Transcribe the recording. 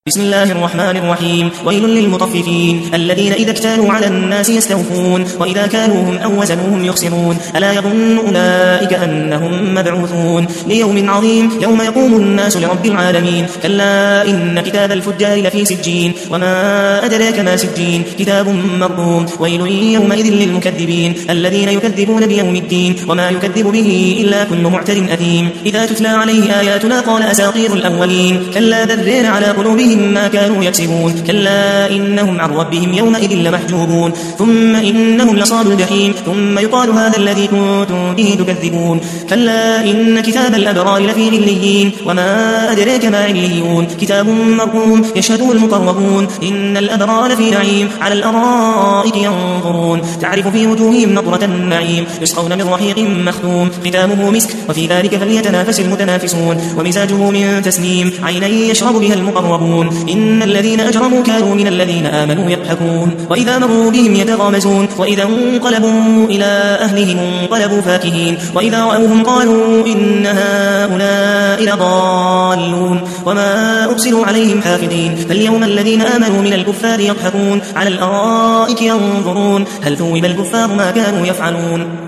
بسم الله الرحمن الرحيم. ويل للمطففين الذين إذا اكتالوا على الناس يستوفون وإذا كالوهم أو وزنوهم يخسرون ألا يظن أولئك أنهم مبعوثون ليوم عظيم يوم يقوم الناس لرب العالمين. كلا إن كتاب الفجار لفي سجين وما أدراك ما سجين كتاب مرقوم. ويل يومئذ للمكذبين الذين يكذبون بيوم الدين وما يكذب به إلا كل معتد أثيم. إذا تتلى عليه آياتنا قال أساطير الأولين. كلا بل على قلوبهم ما كانوا يكسبون. كلا إنهم عن ربهم يومئذ لمحجوبون ثم إنهم لصال الجحيم ثم يقال هذا الذي كنتم به تكذبون. كلا إن كتاب الأبرار لفي عليين وما أدراك ما عليون كتاب مرقوم يشهده المقربون. إن الأبرار لفي نعيم على الأرائك ينظرون تعرف في وجوههم نظرة النعيم يسقون من رحيق مختوم ختامه مسك وفي ذلك فليتنافس المتنافسون ومزاجه من تسنيم عينا يشرب بها المقربون. إن الذين أجرموا كانوا من الذين آمنوا يضحكون وإذا مروا بهم يتغامزون وإذا انقلبوا إلى أهلهم انقلبوا فاكهين وإذا رأوهم قالوا إن هؤلاء لضالون وما أرسلوا عليهم حافظين. فاليوم الذين آمنوا من الكفار يضحكون على الأرائك ينظرون هل ثوب الكفار ما كانوا يفعلون.